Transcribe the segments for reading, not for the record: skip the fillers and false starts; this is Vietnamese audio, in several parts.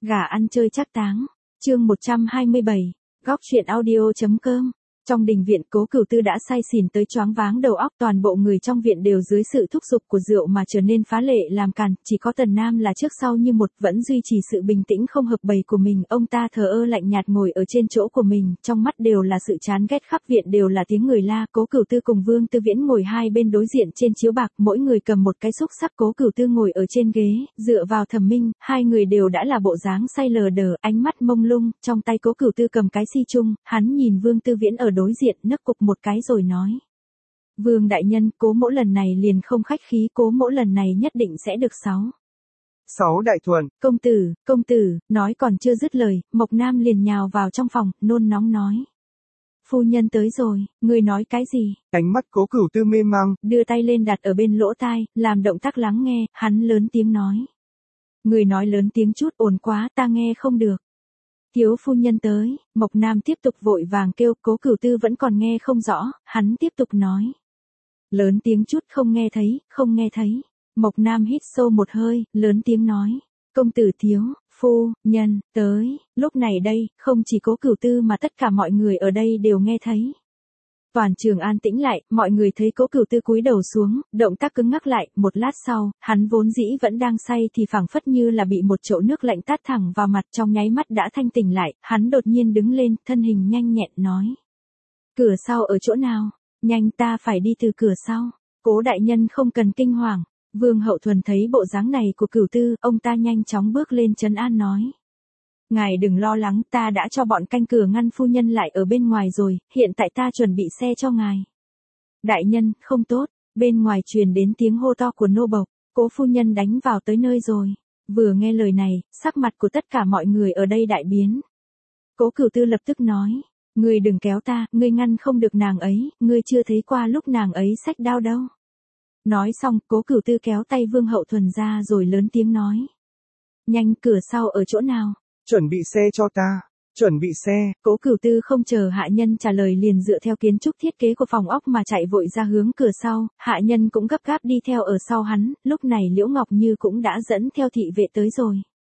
Gà ăn chơi trác táng. Chương 127. Góc truyện audio.com. Trong đình viện, Cố Cửu Tư đã say xỉn tới choáng váng đầu óc, toàn bộ người trong viện đều dưới sự thúc giục của rượu mà trở nên phá lệ làm càn, chỉ có Tần Nam là trước sau như một, vẫn duy trì sự bình tĩnh không hợp bầy của mình, ông ta thờ ơ lạnh nhạt ngồi ở trên chỗ của mình, trong mắt đều là sự chán ghét, khắp viện đều là tiếng người la. Cố Cửu Tư cùng Vương Tư Viễn ngồi hai bên đối diện trên chiếu bạc, mỗi người cầm một cái xúc xắc, Cố Cửu Tư ngồi ở trên ghế, dựa vào Thẩm Minh, hai người đều đã là bộ dáng say lờ đờ, ánh mắt mông lung, trong tay Cố Cửu Tư cầm cái si chung, hắn nhìn Vương Tư Viễn ở đối diện, nấc cục một cái rồi nói: Vương đại nhân, Cố mỗ lần này liền không khách khí, Cố mỗ lần này nhất định sẽ được 6 đại thuận. Công tử, nói còn chưa dứt lời, Mộc Nam liền nhào vào trong phòng, nôn nóng nói: Phu nhân tới rồi, ngươi nói cái gì? Ánh mắt Cố Cửu Tư mê mang, đưa tay lên đặt ở bên lỗ tai, làm động tác lắng nghe, hắn lớn tiếng nói: Ngươi nói lớn tiếng chút, ồn quá, ta nghe không được. Thiếu phu nhân tới. Mộc Nam tiếp tục vội vàng kêu, Cố Cửu Tư vẫn còn nghe không rõ, hắn tiếp tục nói: Lớn tiếng chút, không nghe thấy. Mộc Nam hít sâu một hơi, lớn tiếng nói: Công tử thiếu, phu nhân, tới. Lúc này đây, không chỉ Cố Cửu Tư mà tất cả mọi người ở đây đều nghe thấy. Toàn trường an tĩnh lại, mọi người thấy Cố Cửu Tư cúi đầu xuống, động tác cứng ngắc lại, một lát sau, hắn vốn dĩ vẫn đang say thì phảng phất như là bị một chậu nước lạnh tát thẳng vào mặt, trong nháy mắt đã thanh tỉnh lại, hắn đột nhiên đứng lên, thân hình nhanh nhẹn nói: Cửa sau ở chỗ nào? Nhanh, ta phải đi từ cửa sau. Cố đại nhân không cần kinh hoàng. Vương Hậu Thuần thấy bộ dáng này của Cửu Tư, ông ta nhanh chóng bước lên trấn an nói: Ngài đừng lo lắng, ta đã cho bọn canh cửa ngăn phu nhân lại ở bên ngoài rồi, hiện tại ta chuẩn bị xe cho ngài. Đại nhân, không tốt, bên ngoài truyền đến tiếng hô to của nô bộc, Cố phu nhân đánh vào tới nơi rồi. Vừa nghe lời này, sắc mặt của tất cả mọi người ở đây đại biến. Cố Cửu Tư lập tức nói: Ngươi đừng kéo ta, ngươi ngăn không được nàng ấy, ngươi chưa thấy qua lúc nàng ấy xách đao đâu. Nói xong, Cố Cửu Tư kéo tay Vương Hậu Thuần ra rồi lớn tiếng nói: Nhanh, cửa sau ở chỗ nào? Chuẩn bị xe cho ta, chuẩn bị xe. Cố Cửu Tư không chờ hạ nhân trả lời liền dựa theo kiến trúc thiết kế của phòng ốc mà chạy vội ra hướng cửa sau, hạ nhân cũng gấp gáp đi theo ở sau hắn, lúc này Liễu Ngọc Như cũng đã dẫn theo thị vệ tới rồi.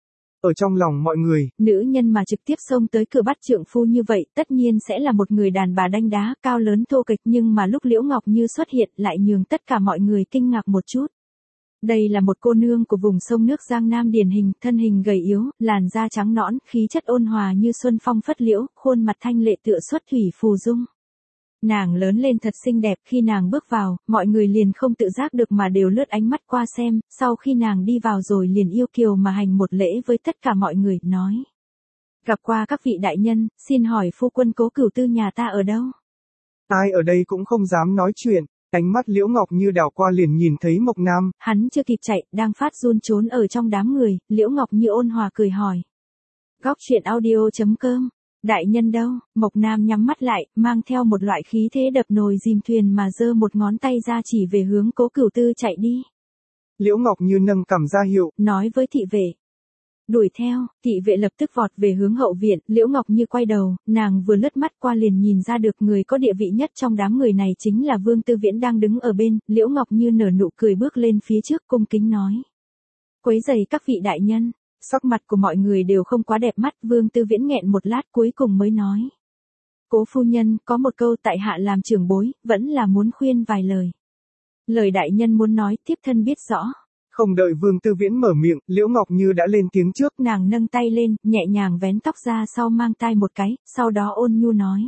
Ở trong lòng mọi người, nữ nhân mà trực tiếp xông tới cửa bắt trượng phu như vậy, tất nhiên sẽ là một người đàn bà đanh đá, cao lớn thô kệch, nhưng mà lúc Liễu Ngọc Như xuất hiện lại nhường tất cả mọi người kinh ngạc một chút. Đây là một cô nương của vùng sông nước Giang Nam điển hình, thân hình gầy yếu, làn da trắng nõn, khí chất ôn hòa như xuân phong phất liễu, khuôn mặt thanh lệ tựa xuất thủy phù dung. Nàng lớn lên thật xinh đẹp, khi nàng bước vào, mọi người liền không tự giác được mà đều lướt ánh mắt qua xem, sau khi nàng đi vào rồi liền yêu kiều mà hành một lễ với tất cả mọi người, nói: Gặp qua các vị đại nhân, xin hỏi phu quân Cố Cửu Tư nhà ta ở đâu? Ai ở đây cũng không dám nói chuyện. Ánh mắt Liễu Ngọc Như đảo qua liền nhìn thấy Mộc Nam. Hắn chưa kịp chạy, đang phát run trốn ở trong đám người, Liễu Ngọc Như ôn hòa cười hỏi: Góc truyện audio.com. Đại nhân đâu? Mộc Nam nhắm mắt lại, mang theo một loại khí thế đập nồi dìm thuyền mà giơ một ngón tay ra chỉ về hướng Cố Cửu Tư chạy đi. Liễu Ngọc Như nâng cằm ra hiệu, nói với thị vệ: Đuổi theo. Thị vệ lập tức vọt về hướng hậu viện, Liễu Ngọc Như quay đầu, nàng vừa lướt mắt qua liền nhìn ra được người có địa vị nhất trong đám người này chính là Vương Tư Viễn đang đứng ở bên, Liễu Ngọc Như nở nụ cười bước lên phía trước cung kính nói: Quấy rầy các vị đại nhân. Sắc mặt của mọi người đều không quá đẹp mắt, Vương Tư Viễn nghẹn một lát cuối cùng mới nói: Cố phu nhân, có một câu tại hạ làm trưởng bối, vẫn là muốn khuyên vài lời. Lời đại nhân muốn nói, thiếp thân biết rõ. Không đợi Vương Tư Viễn mở miệng, Liễu Ngọc Như đã lên tiếng trước. Nàng nâng tay lên, nhẹ nhàng vén tóc ra sau mang tai một cái, sau đó ôn nhu nói: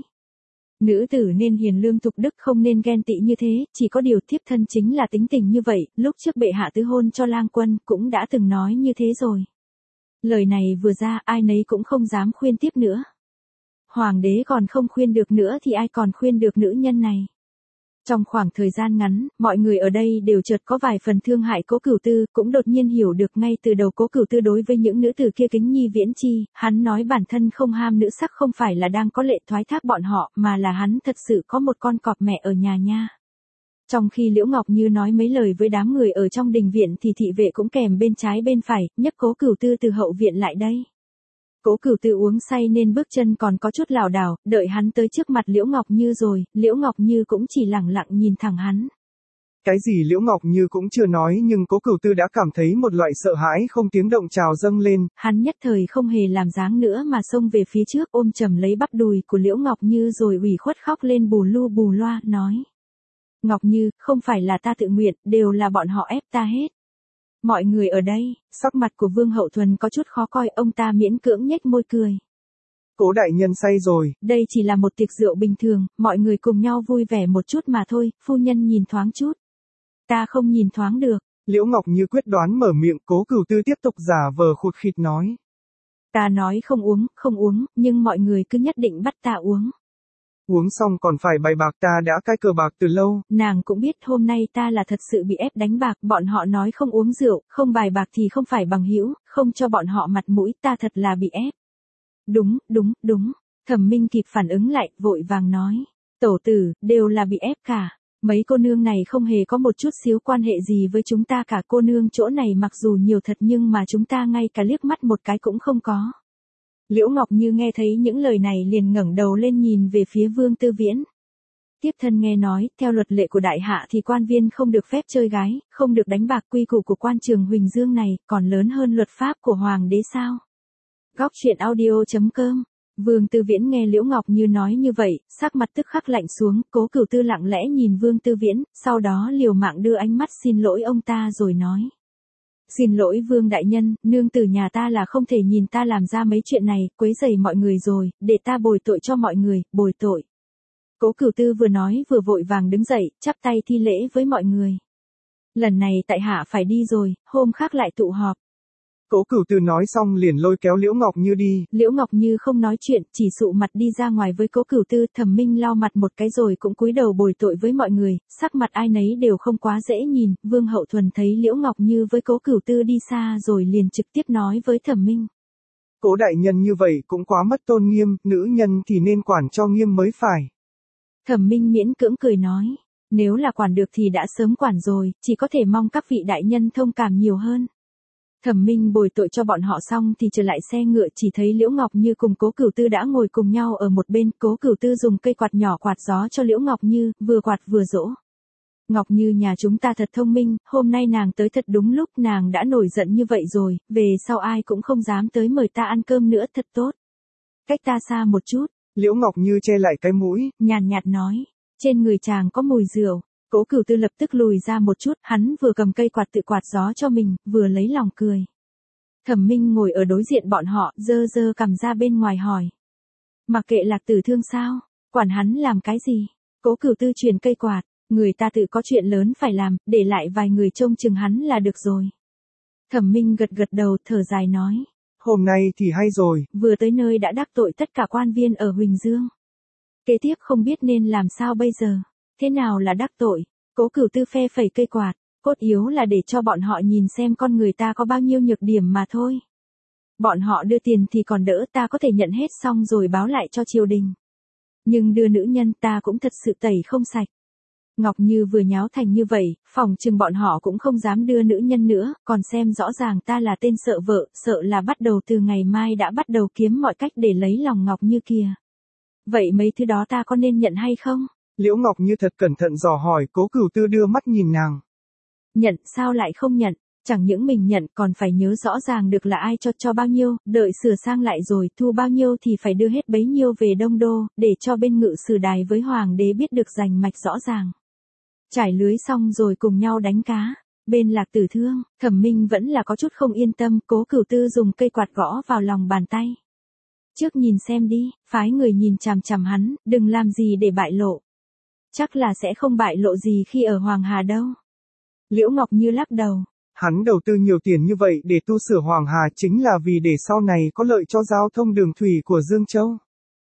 Nữ tử nên hiền lương thục đức, không nên ghen tị như thế, chỉ có điều thiếp thân chính là tính tình như vậy, lúc trước bệ hạ tứ hôn cho lang quân, cũng đã từng nói như thế rồi. Lời này vừa ra, ai nấy cũng không dám khuyên tiếp nữa. Hoàng đế còn không khuyên được nữa thì ai còn khuyên được nữ nhân này. Trong khoảng thời gian ngắn, mọi người ở đây đều chợt có vài phần thương hại Cố Cửu Tư, cũng đột nhiên hiểu được ngay từ đầu Cố Cửu Tư đối với những nữ tử kia kính nhi viễn chi, hắn nói bản thân không ham nữ sắc không phải là đang có lệ thoái thác bọn họ, mà là hắn thật sự có một con cọp mẹ ở nhà nha. Trong khi Liễu Ngọc Như nói mấy lời với đám người ở trong đình viện thì thị vệ cũng kèm bên trái bên phải, nhấc Cố Cửu Tư từ hậu viện lại đây. Cố Cửu Tư uống say nên bước chân còn có chút lảo đảo, đợi hắn tới trước mặt Liễu Ngọc Như rồi, Liễu Ngọc Như cũng chỉ lẳng lặng nhìn thẳng hắn. Cái gì Liễu Ngọc Như cũng chưa nói nhưng Cố Cửu Tư đã cảm thấy một loại sợ hãi không tiếng động trào dâng lên. Hắn nhất thời không hề làm dáng nữa mà xông về phía trước ôm chầm lấy bắp đùi của Liễu Ngọc Như rồi ủy khuất khóc lên bù lu bù loa, nói. Ngọc Như, không phải là ta tự nguyện, đều là bọn họ ép ta hết. Mọi người ở đây, sắc mặt của Vương Hậu Thuần có chút khó coi, ông ta miễn cưỡng nhếch môi cười. Cố đại nhân say rồi. Đây chỉ là một tiệc rượu bình thường, mọi người cùng nhau vui vẻ một chút mà thôi, phu nhân nhìn thoáng chút. Ta không nhìn thoáng được. Liễu Ngọc Như quyết đoán mở miệng, Cố Cửu Tư tiếp tục giả vờ khụt khịt nói. Ta nói không uống, nhưng mọi người cứ nhất định bắt ta uống. Uống xong còn phải bài bạc, ta đã cai cờ bạc từ lâu. Nàng cũng biết hôm nay ta là thật sự bị ép đánh bạc, bọn họ nói không uống rượu, không bài bạc thì không phải bằng hữu, không cho bọn họ mặt mũi, ta thật là bị ép. Đúng. Thẩm Minh kịp phản ứng lại, vội vàng nói. Tổ tử, đều là bị ép cả. Mấy cô nương này không hề có một chút xíu quan hệ gì với chúng ta cả, cô nương chỗ này mặc dù nhiều thật nhưng mà chúng ta ngay cả liếc mắt một cái cũng không có. Liễu Ngọc Như nghe thấy những lời này liền ngẩng đầu lên nhìn về phía Vương Tư Viễn. Tiếp thân nghe nói, theo luật lệ của đại hạ thì quan viên không được phép chơi gái, không được đánh bạc, quy củ của quan trường Huỳnh Dương này còn lớn hơn luật pháp của hoàng đế sao? Góc truyện audio.com. Vương Tư Viễn nghe Liễu Ngọc Như nói như vậy, sắc mặt tức khắc lạnh xuống, Cố Cửu Tư lặng lẽ nhìn Vương Tư Viễn, sau đó liều mạng đưa ánh mắt xin lỗi ông ta rồi nói. Xin lỗi Vương đại nhân, nương tử nhà ta là không thể nhìn ta làm ra mấy chuyện này, quấy rầy mọi người rồi, để ta bồi tội cho mọi người, bồi tội. Cố Cửu Tư vừa nói vừa vội vàng đứng dậy, chắp tay thi lễ với mọi người. Lần này tại hạ phải đi rồi, hôm khác lại tụ họp. Cố Cửu Tư nói xong liền lôi kéo Liễu Ngọc Như đi. Liễu Ngọc Như không nói chuyện, chỉ sụ mặt đi ra ngoài với Cố Cửu Tư. Thẩm Minh lau mặt một cái rồi cũng cúi đầu bồi tội với mọi người, sắc mặt ai nấy đều không quá dễ nhìn. Vương Hậu Thuần thấy Liễu Ngọc Như với Cố Cửu Tư đi xa rồi liền trực tiếp nói với Thẩm Minh. Cố đại nhân như vậy cũng quá mất tôn nghiêm, nữ nhân thì nên quản cho nghiêm mới phải. Thẩm Minh miễn cưỡng cười nói, nếu là quản được thì đã sớm quản rồi, chỉ có thể mong các vị đại nhân thông cảm nhiều hơn. Thẩm Minh bồi tội cho bọn họ xong thì trở lại xe ngựa, chỉ thấy Liễu Ngọc Như cùng Cố Cửu Tư đã ngồi cùng nhau ở một bên. Cố Cửu Tư dùng cây quạt nhỏ quạt gió cho Liễu Ngọc Như, vừa quạt vừa dỗ. Ngọc Như nhà chúng ta thật thông minh, hôm nay nàng tới thật đúng lúc, nàng đã nổi giận như vậy rồi, về sau ai cũng không dám tới mời ta ăn cơm nữa, thật tốt. Cách ta xa một chút. Liễu Ngọc Như che lại cái mũi, nhàn nhạt nói, trên người chàng có mùi rượu. Cố Cửu Tư lập tức lùi ra một chút, hắn vừa cầm cây quạt tự quạt gió cho mình, vừa lấy lòng cười. Thẩm Minh ngồi ở đối diện bọn họ, giơ cằm ra bên ngoài hỏi. Mặc kệ Lạc Tử Thương sao, quản hắn làm cái gì? Cố Cửu Tư truyền cây quạt, người ta tự có chuyện lớn phải làm, để lại vài người trông chừng hắn là được rồi. Thẩm Minh gật đầu thở dài nói. Hôm nay thì hay rồi. Vừa tới nơi đã đắc tội tất cả quan viên ở Huỳnh Dương. Kế tiếp không biết nên làm sao bây giờ. Thế nào là đắc tội? Cố Cửu Tư phe phẩy cây quạt, cốt yếu là để cho bọn họ nhìn xem con người ta có bao nhiêu nhược điểm mà thôi. Bọn họ đưa tiền thì còn đỡ, ta có thể nhận hết xong rồi báo lại cho triều đình. Nhưng đưa nữ nhân ta cũng thật sự tẩy không sạch. Ngọc Như vừa nháo thành như vậy, phòng chừng bọn họ cũng không dám đưa nữ nhân nữa, còn xem rõ ràng ta là tên sợ vợ, sợ là bắt đầu từ ngày mai đã bắt đầu kiếm mọi cách để lấy lòng Ngọc Như kìa. Vậy mấy thứ đó ta có nên nhận hay không? Liễu Ngọc Như thật cẩn thận dò hỏi, Cố Cửu Tư đưa mắt nhìn nàng. Nhận sao lại không nhận, chẳng những mình nhận còn phải nhớ rõ ràng được là ai cho bao nhiêu, đợi sửa sang lại rồi thu bao nhiêu thì phải đưa hết bấy nhiêu về Đông Đô, để cho bên ngự sử đài với hoàng đế biết được rành mạch rõ ràng. Trải lưới xong rồi cùng nhau đánh cá. Bên Lạc Tử Thương, Thẩm Minh vẫn là có chút không yên tâm, Cố Cửu Tư dùng cây quạt gõ vào lòng bàn tay. Trước nhìn xem đi, phái người nhìn chằm chằm hắn, đừng làm gì để bại lộ. Chắc là sẽ không bại lộ gì khi ở Hoàng Hà đâu. Liễu Ngọc Như lắc đầu. Hắn đầu tư nhiều tiền như vậy để tu sửa Hoàng Hà chính là vì để sau này có lợi cho giao thông đường thủy của Dương Châu.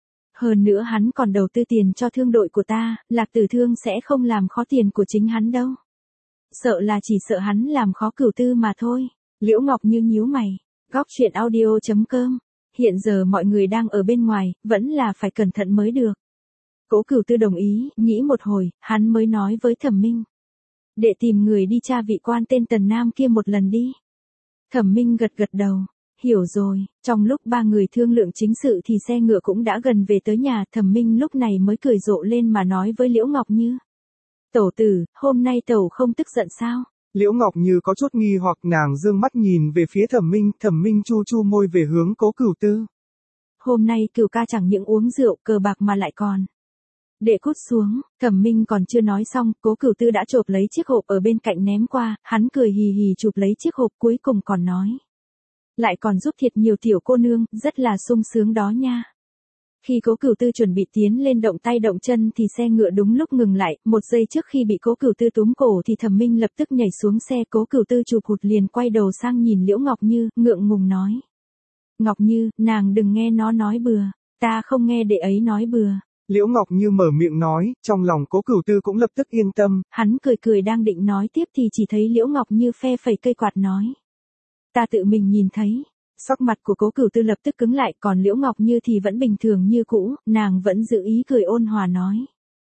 Hơn nữa hắn còn đầu tư tiền cho thương đội của ta, Lạc Tử Thương sẽ không làm khó tiền của chính hắn đâu. Sợ là chỉ sợ hắn làm khó Cửu Tư mà thôi. Liễu Ngọc Như nhíu mày. Góc truyện audio.com. Hiện giờ mọi người đang ở bên ngoài, vẫn là phải cẩn thận mới được. Cố Cửu Tư đồng ý, nghĩ một hồi, hắn mới nói với Thẩm Minh. Để tìm người đi tra vị quan tên Tần Nam kia một lần đi. Thẩm Minh gật đầu. Hiểu rồi, trong lúc ba người thương lượng chính sự thì xe ngựa cũng đã gần về tới nhà, Thẩm Minh lúc này mới cười rộ lên mà nói với Liễu Ngọc Như. Tẩu tử, hôm nay tẩu không tức giận sao? Liễu Ngọc Như có chút nghi hoặc nàng dương mắt nhìn về phía Thẩm Minh chu chu môi về hướng Cố Cửu Tư. Hôm nay Cửu ca chẳng những uống rượu cờ bạc mà lại còn. Để cút xuống, Thẩm Minh còn chưa nói xong, Cố Cửu Tư đã chộp lấy chiếc hộp ở bên cạnh ném qua, hắn cười hì hì chụp lấy chiếc hộp cuối cùng còn nói. Lại còn giúp thiệt nhiều tiểu cô nương, rất là sung sướng đó nha. Khi Cố Cửu Tư chuẩn bị tiến lên động tay động chân thì xe ngựa đúng lúc ngừng lại, một giây trước khi bị Cố Cửu Tư túm cổ thì Thẩm Minh lập tức nhảy xuống xe, Cố Cửu Tư chụp hụt liền quay đầu sang nhìn Liễu Ngọc Như, ngượng ngùng nói. Ngọc Như, nàng đừng nghe nó nói bừa, ta không nghe đệ ấy nói bừa. Liễu Ngọc Như mở miệng nói, trong lòng Cố Cửu Tư cũng lập tức yên tâm. Hắn cười cười đang định nói tiếp thì chỉ thấy Liễu Ngọc Như phe phẩy cây quạt nói. Ta tự mình nhìn thấy. Sắc mặt của Cố Cửu Tư lập tức cứng lại, còn Liễu Ngọc Như thì vẫn bình thường như cũ, nàng vẫn giữ ý cười ôn hòa nói.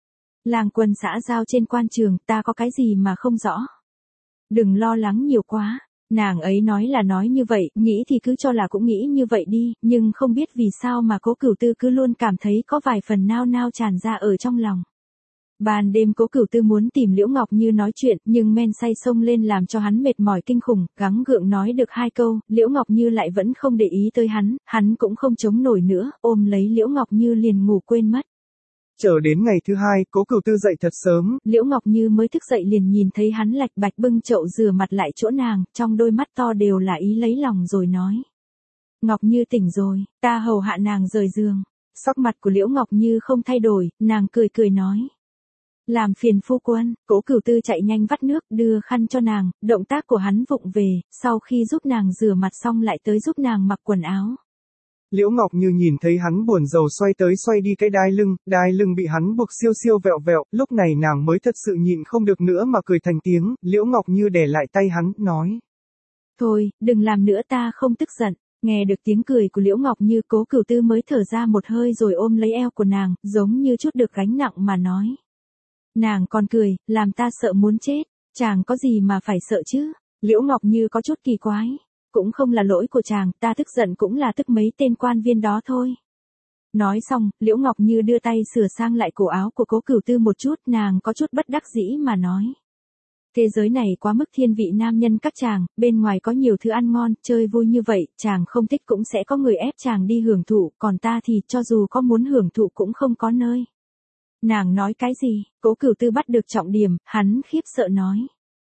Làng quân xã giao trên quan trường, ta có cái gì mà không rõ. Đừng lo lắng nhiều quá. Nàng ấy nói là nói như vậy, nghĩ thì cứ cho là cũng nghĩ như vậy đi, nhưng không biết vì sao mà Cố Cửu Tư cứ luôn cảm thấy có vài phần nao nao tràn ra ở trong lòng. Ban đêm Cố Cửu Tư muốn tìm Liễu Ngọc Như nói chuyện, nhưng men say xông lên làm cho hắn mệt mỏi kinh khủng, gắng gượng nói được 2 câu, Liễu Ngọc Như lại vẫn không để ý tới hắn cũng không chống nổi nữa, ôm lấy Liễu Ngọc Như liền ngủ quên mất. Chờ đến ngày thứ 2, Cố Cửu Tư dậy thật sớm. Liễu Ngọc Như mới thức dậy liền nhìn thấy hắn lạch bạch bưng chậu rửa mặt lại chỗ nàng, trong đôi mắt to đều là ý lấy lòng rồi nói. Ngọc Như tỉnh rồi, ta hầu hạ nàng rời giường. Sắc mặt của Liễu Ngọc Như không thay đổi, nàng cười cười nói. Làm phiền phu quân, Cố Cửu Tư chạy nhanh vắt nước, đưa khăn cho nàng, động tác của hắn vụng về, sau khi giúp nàng rửa mặt xong lại tới giúp nàng mặc quần áo. Liễu Ngọc Như nhìn thấy hắn buồn rầu xoay tới xoay đi cái đai lưng bị hắn buộc siêu siêu vẹo vẹo, lúc này nàng mới thật sự nhịn không được nữa mà cười thành tiếng, Liễu Ngọc Như đè lại tay hắn, nói. Thôi, đừng làm nữa ta không tức giận. Nghe được tiếng cười của Liễu Ngọc Như, Cố Cửu Tư mới thở ra một hơi rồi ôm lấy eo của nàng, giống như chút được gánh nặng mà nói. Nàng còn cười, làm ta sợ muốn chết, chàng có gì mà phải sợ chứ? Liễu Ngọc Như có chút kỳ quái. Cũng không là lỗi của chàng, ta tức giận cũng là tức mấy tên quan viên đó thôi. Nói xong, Liễu Ngọc Như đưa tay sửa sang lại cổ áo của Cố Cửu Tư một chút, nàng có chút bất đắc dĩ mà nói. Thế giới này quá mức thiên vị nam nhân các chàng, bên ngoài có nhiều thứ ăn ngon, chơi vui như vậy, chàng không thích cũng sẽ có người ép chàng đi hưởng thụ, còn ta thì cho dù có muốn hưởng thụ cũng không có nơi. Nàng nói cái gì? Cố Cửu Tư bắt được trọng điểm, hắn khiếp sợ nói.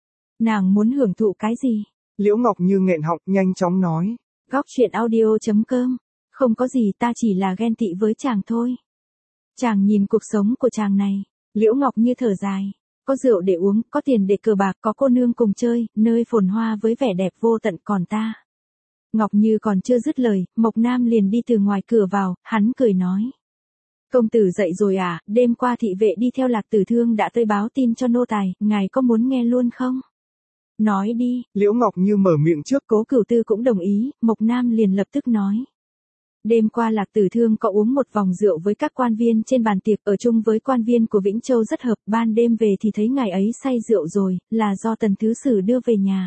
Nàng muốn hưởng thụ cái gì? Liễu Ngọc Như nghẹn họng, nhanh chóng nói. Góc truyện audio.com. Không có gì, ta chỉ là ghen tị với chàng thôi. Chàng nhìn cuộc sống của chàng này. Liễu Ngọc Như thở dài. Có rượu để uống, có tiền để cờ bạc, có cô nương cùng chơi, nơi phồn hoa với vẻ đẹp vô tận, còn ta. Ngọc Như còn chưa dứt lời, Mộc Nam liền đi từ ngoài cửa vào, hắn cười nói. Công tử dậy rồi à, đêm qua thị vệ đi theo Lạc Tử Thương đã tới báo tin cho nô tài, ngài có muốn nghe luôn không? Nói đi, Liễu Ngọc Như mở miệng trước, Cố Cửu Tư cũng đồng ý, Mộc Nam liền lập tức nói. Đêm qua Lạc Tử Thương có uống một vòng rượu với các quan viên trên bàn tiệc, ở chung với quan viên của Vĩnh Châu rất hợp, ban đêm về thì thấy ngài ấy say rượu rồi, là do Tần Thứ Sử đưa về nhà.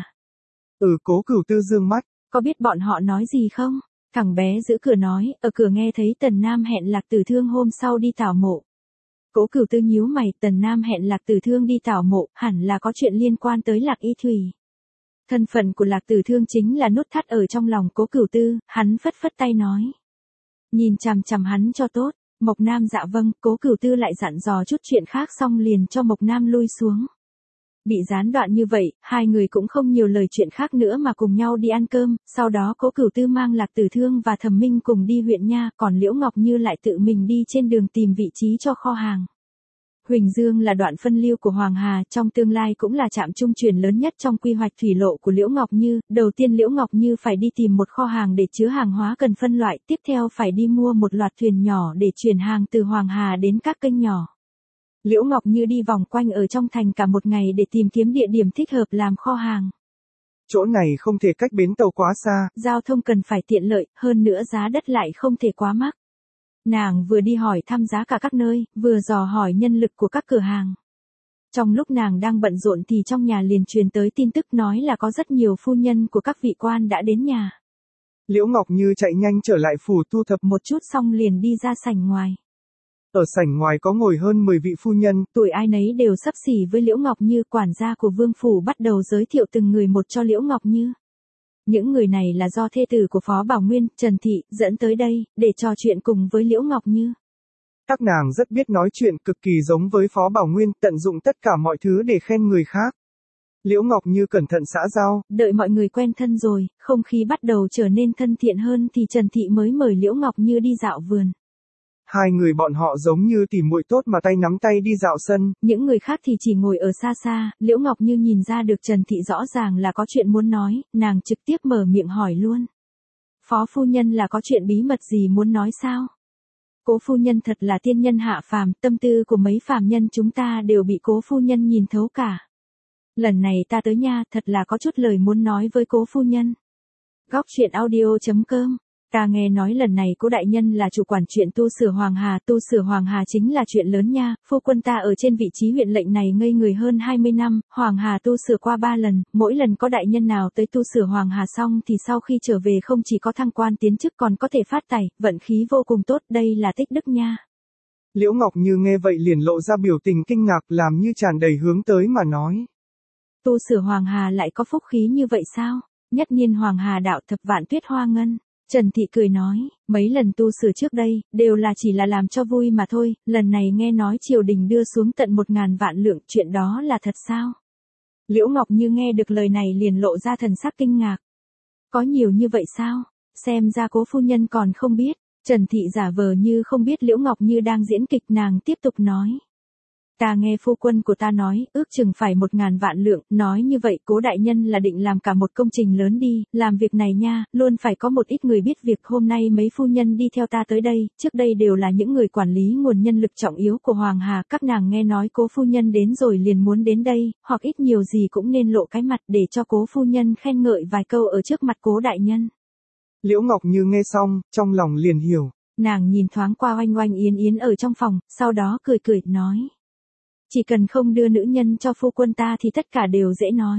Cố Cửu Tư dương mắt, có biết bọn họ nói gì không? Thằng bé giữ cửa nói, ở cửa nghe thấy Tần Nam hẹn Lạc Tử Thương hôm sau đi tảo mộ. Cố Cửu Tư nhíu mày, Tần Nam hẹn Lạc Tử Thương đi tảo mộ, hẳn là có chuyện liên quan tới Lạc Y Thủy. Thân phận của Lạc Tử Thương chính là nút thắt ở trong lòng Cố Cửu Tư, hắn phất phất tay nói. Nhìn chằm chằm hắn cho tốt, Mộc Nam dạ vâng, Cố Cửu Tư lại dặn dò chút chuyện khác xong liền cho Mộc Nam lui xuống. Bị gián đoạn như vậy, hai người cũng không nhiều lời chuyện khác nữa mà cùng nhau đi ăn cơm, sau đó Cố Cửu Tư mang Lạc Tử Thương và Thẩm Minh cùng đi huyện nha, còn Liễu Ngọc Như lại tự mình đi trên đường tìm vị trí cho kho hàng. Huỳnh Dương là đoạn phân lưu của Hoàng Hà, trong tương lai cũng là trạm trung chuyển lớn nhất trong quy hoạch thủy lộ của Liễu Ngọc Như. Đầu tiên Liễu Ngọc Như phải đi tìm một kho hàng để chứa hàng hóa cần phân loại, tiếp theo phải đi mua một loạt thuyền nhỏ để chuyển hàng từ Hoàng Hà đến các kênh nhỏ. Liễu Ngọc Như đi vòng quanh ở trong thành cả một ngày để tìm kiếm địa điểm thích hợp làm kho hàng. Chỗ này không thể cách bến tàu quá xa, giao thông cần phải tiện lợi, hơn nữa giá đất lại không thể quá mắc. Nàng vừa đi hỏi thăm giá cả các nơi, vừa dò hỏi nhân lực của các cửa hàng. Trong lúc nàng đang bận rộn thì trong nhà liền truyền tới tin tức nói là có rất nhiều phu nhân của các vị quan đã đến nhà. Liễu Ngọc Như chạy nhanh trở lại phủ thu thập một chút xong liền đi ra sảnh ngoài. Ở sảnh ngoài có ngồi hơn 10 vị phu nhân, tuổi ai nấy đều xấp xỉ với Liễu Ngọc Như, quản gia của Vương Phủ bắt đầu giới thiệu từng người một cho Liễu Ngọc Như. Những người này là do thê tử của Phó Bảo Nguyên, Trần Thị, dẫn tới đây, để trò chuyện cùng với Liễu Ngọc Như. Các nàng rất biết nói chuyện, cực kỳ giống với Phó Bảo Nguyên, tận dụng tất cả mọi thứ để khen người khác. Liễu Ngọc Như cẩn thận xã giao. Đợi mọi người quen thân rồi, không khí bắt đầu trở nên thân thiện hơn thì Trần Thị mới mời Liễu Ngọc Như đi dạo vườn. Hai người bọn họ giống như tỉ muội tốt mà tay nắm tay đi dạo sân. Những người khác thì chỉ ngồi ở xa xa, Liễu Ngọc Như nhìn ra được Trần Thị rõ ràng là có chuyện muốn nói, nàng trực tiếp mở miệng hỏi luôn. Phó phu nhân là có chuyện bí mật gì muốn nói sao? Cố phu nhân thật là tiên nhân hạ phàm, tâm tư của mấy phàm nhân chúng ta đều bị cố phu nhân nhìn thấu cả. Lần này ta tới nha, thật là có chút lời muốn nói với cố phu nhân. Góc truyện audio.com. Ta nghe nói lần này cố đại nhân là chủ quản chuyện tu sửa Hoàng Hà chính là chuyện lớn nha, phu quân ta ở trên vị trí huyện lệnh này ngây người hơn 20 năm, Hoàng Hà tu sửa qua 3 lần, mỗi lần có đại nhân nào tới tu sửa Hoàng Hà xong thì sau khi trở về không chỉ có thăng quan tiến chức còn có thể phát tài, vận khí vô cùng tốt, đây là tích đức nha. Liễu Ngọc Như nghe vậy liền lộ ra biểu tình kinh ngạc, làm như tràn đầy hướng tới mà nói. Tu sửa Hoàng Hà lại có phúc khí như vậy sao? Nhất niên Hoàng Hà đạo thập vạn tuyết hoa ngân. Trần Thị cười nói, mấy lần tu sửa trước đây, đều là chỉ là làm cho vui mà thôi, lần này nghe nói triều đình đưa xuống tận 1.000 vạn lượng, chuyện đó là thật sao? Liễu Ngọc Như nghe được lời này liền lộ ra thần sắc kinh ngạc. Có nhiều như vậy sao? Xem ra cố phu nhân còn không biết. Trần Thị giả vờ như không biết Liễu Ngọc Như đang diễn kịch, nàng tiếp tục nói. Ta nghe phu quân của ta nói, ước chừng phải 1.000 vạn lượng, nói như vậy cố đại nhân là định làm cả một công trình lớn đi, làm việc này nha, luôn phải có một ít người biết việc. Hôm nay mấy phu nhân đi theo ta tới đây, trước đây đều là những người quản lý nguồn nhân lực trọng yếu của Hoàng Hà, các nàng nghe nói cố phu nhân đến rồi liền muốn đến đây, hoặc ít nhiều gì cũng nên lộ cái mặt để cho cố phu nhân khen ngợi vài câu ở trước mặt cố đại nhân. Liễu Ngọc Như nghe xong, trong lòng liền hiểu. Nàng nhìn thoáng qua Oanh Oanh Yến Yến ở trong phòng, sau đó cười cười, nói. Chỉ cần không đưa nữ nhân cho phu quân ta thì tất cả đều dễ nói.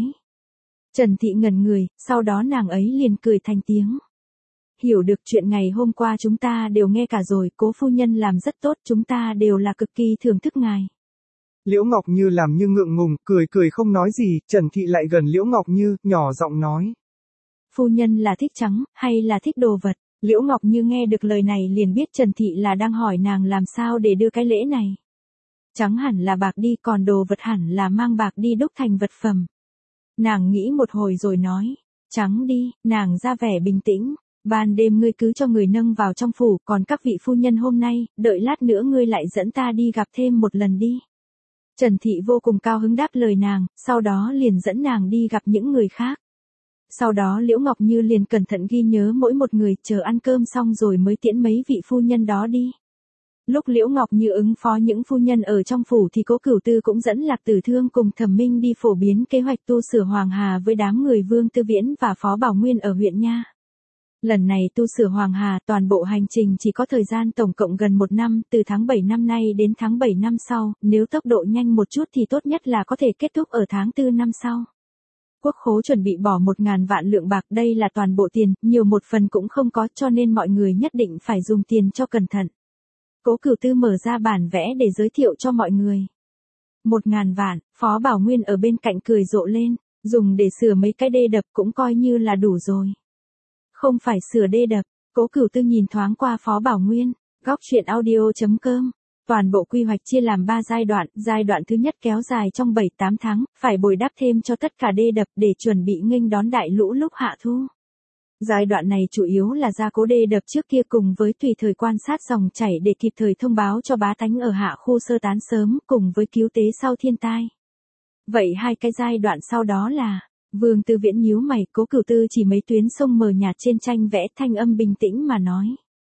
Trần Thị ngẩn người, sau đó nàng ấy liền cười thành tiếng. Hiểu được chuyện ngày hôm qua chúng ta đều nghe cả rồi, cố phu nhân làm rất tốt, chúng ta đều là cực kỳ thưởng thức ngài. Liễu Ngọc Như làm như ngượng ngùng, cười không nói gì, Trần Thị lại gần Liễu Ngọc Như, nhỏ giọng nói. Phu nhân là thích trắng, hay là thích đồ vật? Liễu Ngọc Như nghe được lời này liền biết Trần Thị là đang hỏi nàng làm sao để đưa cái lễ này. Trắng hẳn là bạc đi, còn đồ vật hẳn là mang bạc đi đúc thành vật phẩm. Nàng nghĩ một hồi rồi nói, trắng đi, nàng ra vẻ bình tĩnh, ban đêm ngươi cứ cho người nâng vào trong phủ, còn các vị phu nhân hôm nay, đợi lát nữa ngươi lại dẫn ta đi gặp thêm một lần đi. Trần Thị vô cùng cao hứng đáp lời nàng, sau đó liền dẫn nàng đi gặp những người khác. Sau đó Liễu Ngọc Như liền cẩn thận ghi nhớ mỗi một người, chờ ăn cơm xong rồi mới tiễn mấy vị phu nhân đó đi. Lúc Liễu Ngọc Như ứng phó những phu nhân ở trong phủ thì Cố Cửu Tư cũng dẫn Lạc Tử Thương cùng Thẩm Minh đi phổ biến kế hoạch tu sửa Hoàng Hà với đám người Vương Tư Viễn và Phó Bảo Nguyên ở huyện Nha. Lần này tu sửa Hoàng Hà toàn bộ hành trình chỉ có thời gian tổng cộng gần 1 năm, từ tháng 7 năm nay đến tháng 7 năm sau, nếu tốc độ nhanh một chút thì tốt nhất là có thể kết thúc ở tháng 4 năm sau. Quốc khố chuẩn bị bỏ 1.000 vạn lượng bạc, đây là toàn bộ tiền, nhiều một phần cũng không có, cho nên mọi người nhất định phải dùng tiền cho cẩn thận. Cố Cửu Tư mở ra bản vẽ để giới thiệu cho mọi người. 1.000 vạn, Phó Bảo Nguyên ở bên cạnh cười rộ lên, dùng để sửa mấy cái đê đập cũng coi như là đủ rồi. Không phải sửa đê đập, Cố Cửu Tư nhìn thoáng qua Phó Bảo Nguyên, góc truyện audio.com. Toàn bộ quy hoạch chia làm 3 giai đoạn thứ nhất kéo dài trong 7-8 tháng, phải bồi đắp thêm cho tất cả đê đập để chuẩn bị nghênh đón đại lũ lúc hạ thu. Giai đoạn này chủ yếu là gia cố đê đập trước kia cùng với tùy thời quan sát dòng chảy để kịp thời thông báo cho bá tánh ở hạ khu sơ tán sớm, cùng với cứu tế sau thiên tai. Vậy hai cái giai đoạn sau đó là, Vương Tư Viễn nhíu mày, Cố Cửu Tư chỉ mấy tuyến sông mờ nhạt trên tranh vẽ, thanh âm bình tĩnh mà nói.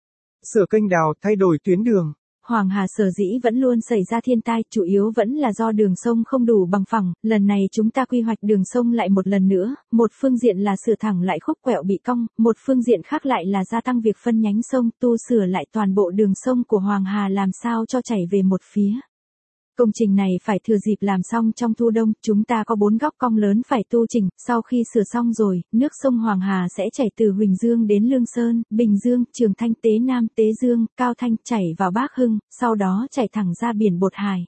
Sửa kênh đào, thay đổi tuyến đường. Hoàng Hà sở dĩ vẫn luôn xảy ra thiên tai, chủ yếu vẫn là do đường sông không đủ bằng phẳng, lần này chúng ta quy hoạch đường sông lại một lần nữa, một phương diện là sửa thẳng lại khúc quẹo bị cong, một phương diện khác lại là gia tăng việc phân nhánh sông, tu sửa lại toàn bộ đường sông của Hoàng Hà làm sao cho chảy về một phía. Công trình này phải thừa dịp làm xong trong thu đông, chúng ta có 4 góc cong lớn phải tu chỉnh, sau khi sửa xong rồi, nước sông Hoàng Hà sẽ chảy từ Huỳnh Dương đến Lương Sơn, Bình Dương, Trường Thanh, Tế Nam, Tế Dương, Cao Thanh, chảy vào Bác Hưng, sau đó chảy thẳng ra biển Bột Hải.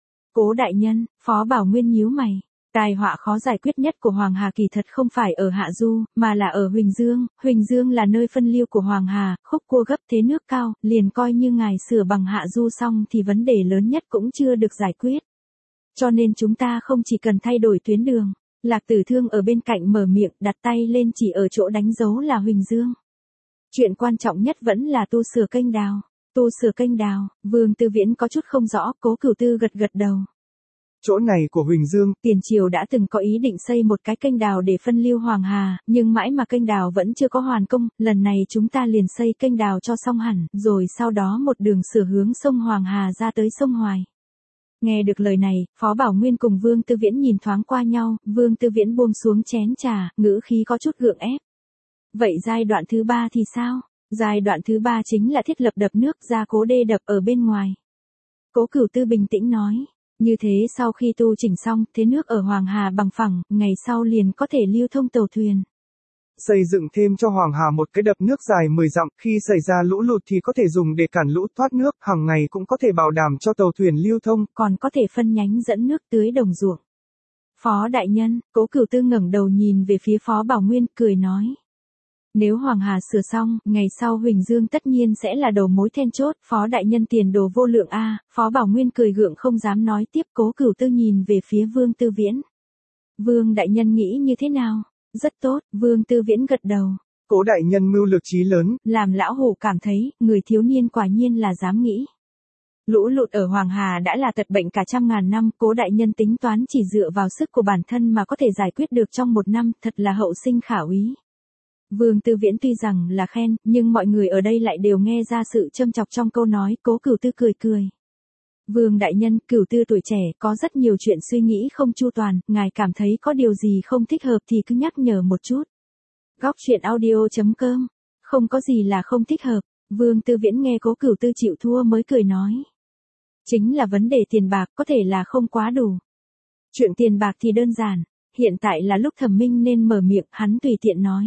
Cố đại nhân, Phó Bảo Nguyên nhíu mày. Tai họa khó giải quyết nhất của Hoàng Hà kỳ thật không phải ở Hạ Du, mà là ở Huỳnh Dương. Huỳnh Dương là nơi phân lưu của Hoàng Hà, khúc cua gấp thế nước cao, liền coi như ngài sửa bằng Hạ Du xong thì vấn đề lớn nhất cũng chưa được giải quyết. Cho nên chúng ta không chỉ cần thay đổi tuyến đường. Lạc Tử Thương ở bên cạnh mở miệng, đặt tay lên chỉ ở chỗ đánh dấu là Huỳnh Dương. Chuyện quan trọng nhất vẫn là tu sửa kênh đào. Tu sửa kênh đào, Vương Tư Viễn có chút không rõ, Cố Cửu Tư gật gật đầu. Chỗ này của Huỳnh Dương, tiền triều đã từng có ý định xây một cái kênh đào để phân lưu Hoàng Hà, nhưng mãi mà kênh đào vẫn chưa có hoàn công, lần này chúng ta liền xây kênh đào cho xong hẳn, rồi sau đó một đường sửa hướng sông Hoàng Hà ra tới sông Hoài. Nghe được lời này, Phó Bảo Nguyên cùng Vương Tư Viễn nhìn thoáng qua nhau, Vương Tư Viễn buông xuống chén trà, ngữ khí có chút gượng ép. Vậy giai đoạn thứ 3 thì sao? Giai đoạn thứ 3 chính là thiết lập đập nước gia cố đê đập ở bên ngoài. Cố Cửu Tư bình tĩnh nói. Như thế sau khi tu chỉnh xong, thế nước ở Hoàng Hà bằng phẳng, ngày sau liền có thể lưu thông tàu thuyền. Xây dựng thêm cho Hoàng Hà một cái đập nước dài 10 dặm, khi xảy ra lũ lụt thì có thể dùng để cản lũ thoát nước, hàng ngày cũng có thể bảo đảm cho tàu thuyền lưu thông, còn có thể phân nhánh dẫn nước tưới đồng ruộng. Phó đại nhân, Cố Cửu Tư ngẩng đầu nhìn về phía Phó Bảo Nguyên, cười nói. Nếu Hoàng Hà sửa xong, ngày sau Huỳnh Dương tất nhiên sẽ là đầu mối then chốt, Phó đại nhân tiền đồ vô lượng a. Phó Bảo Nguyên cười gượng không dám nói tiếp. Cố Cửu Tư nhìn về phía Vương Tư Viễn. Vương đại nhân nghĩ như thế nào? Rất tốt, Vương Tư Viễn gật đầu. Cố đại nhân mưu lược trí lớn. Làm lão hổ cảm thấy, người thiếu niên quả nhiên là dám nghĩ. Lũ lụt ở Hoàng Hà đã là tật bệnh cả trăm ngàn năm, Cố đại nhân tính toán chỉ dựa vào sức của bản thân mà có thể giải quyết được trong một năm, thật là hậu sinh khả úy. Vương Tư Viễn tuy rằng là khen, nhưng mọi người ở đây lại đều nghe ra sự châm chọc trong câu nói. Cố Cửu Tư cười cười. Vương đại nhân, Cửu Tư tuổi trẻ, có rất nhiều chuyện suy nghĩ không chu toàn, ngài cảm thấy có điều gì không thích hợp thì cứ nhắc nhở một chút. Góc truyện audio.com. Không có gì là không thích hợp. Vương Tư Viễn nghe Cố Cửu Tư chịu thua mới cười nói. Chính là vấn đề tiền bạc có thể là không quá đủ. Chuyện tiền bạc thì đơn giản, hiện tại là lúc Thẩm Minh nên mở miệng, hắn tùy tiện nói.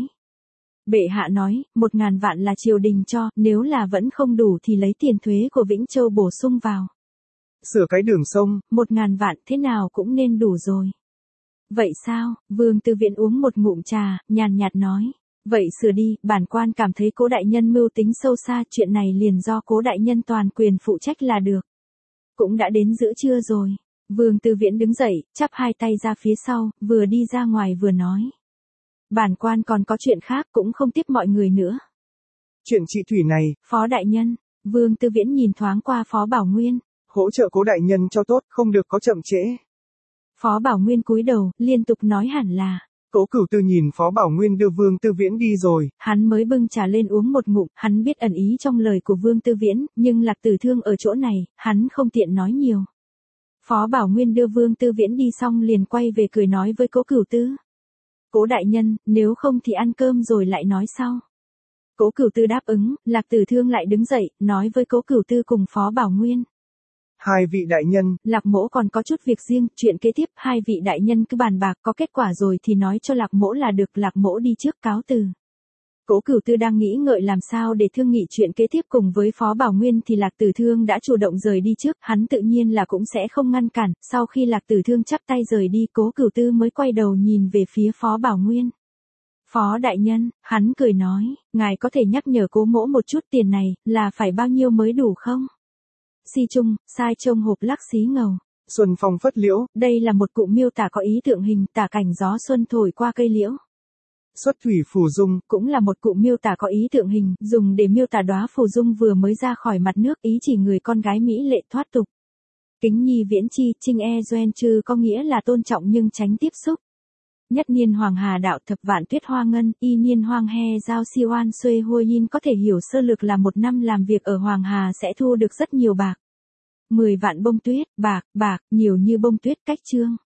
Bệ hạ nói, 1.000 vạn là triều đình cho, nếu là vẫn không đủ thì lấy tiền thuế của Vĩnh Châu bổ sung vào. Sửa cái đường sông, 1.000 vạn thế nào cũng nên đủ rồi. Vậy sao? Vương Tư Viễn uống một ngụm trà, nhàn nhạt nói. Vậy sửa đi, bản quan cảm thấy Cố đại nhân mưu tính sâu xa, chuyện này liền do Cố đại nhân toàn quyền phụ trách là được. Cũng đã đến giữa trưa rồi. Vương Tư Viễn đứng dậy, chắp hai tay ra phía sau, vừa đi ra ngoài vừa nói. Bản quan còn có chuyện khác cũng không tiếp mọi người nữa. Chuyện chị Thủy này, Phó đại nhân, Vương Tư Viễn nhìn thoáng qua Phó Bảo Nguyên. Hỗ trợ Cố đại nhân cho tốt, không được có chậm trễ. Phó Bảo Nguyên cúi đầu, liên tục nói hẳn là. Cố Cửu Tư nhìn Phó Bảo Nguyên đưa Vương Tư Viễn đi rồi. Hắn mới bưng trà lên uống một ngụm, hắn biết ẩn ý trong lời của Vương Tư Viễn, nhưng Lạc Tử Thương ở chỗ này, hắn không tiện nói nhiều. Phó Bảo Nguyên đưa Vương Tư Viễn đi xong liền quay về cười nói với Cố Cửu Tư. Cố đại nhân, nếu không thì ăn cơm rồi lại nói sau. Cố Cửu Tư đáp ứng, Lạc Tử Thương lại đứng dậy, nói với Cố Cửu Tư cùng Phó Bảo Nguyên. Hai vị đại nhân, Lạc Mỗ còn có chút việc riêng, chuyện kế tiếp hai vị đại nhân cứ bàn bạc, có kết quả rồi thì nói cho Lạc Mỗ là được. Lạc Mỗ đi trước cáo từ. Cố Cửu Tư đang nghĩ ngợi làm sao để thương nghị chuyện kế tiếp cùng với Phó Bảo Nguyên thì Lạc Tử Thương đã chủ động rời đi trước, hắn tự nhiên là cũng sẽ không ngăn cản. Sau khi Lạc Tử Thương chắp tay rời đi, Cố Cửu Tư mới quay đầu nhìn về phía Phó Bảo Nguyên. Phó đại nhân, hắn cười nói, ngài có thể nhắc nhở Cố mỗ một chút, tiền này là phải bao nhiêu mới đủ không? Si trung, sai trông hộp lắc xí ngầu. Xuân phong phất liễu, đây là một cụm miêu tả có ý tượng hình, tả cảnh gió xuân thổi qua cây liễu. Xuất thủy phù dung, cũng là một cụm miêu tả có ý tượng hình, dùng để miêu tả đóa phù dung vừa mới ra khỏi mặt nước, ý chỉ người con gái mỹ lệ thoát tục. Kính nhi viễn chi, trinh e doen chư có nghĩa là tôn trọng nhưng tránh tiếp xúc. Nhất niên hoàng hà đạo thập vạn tuyết hoa ngân, y niên hoang he giao si oan xuê hôi yin có thể hiểu sơ lược là một năm làm việc ở Hoàng Hà sẽ thu được rất nhiều bạc. 10 vạn bông tuyết, bạc, nhiều như bông tuyết cách chương.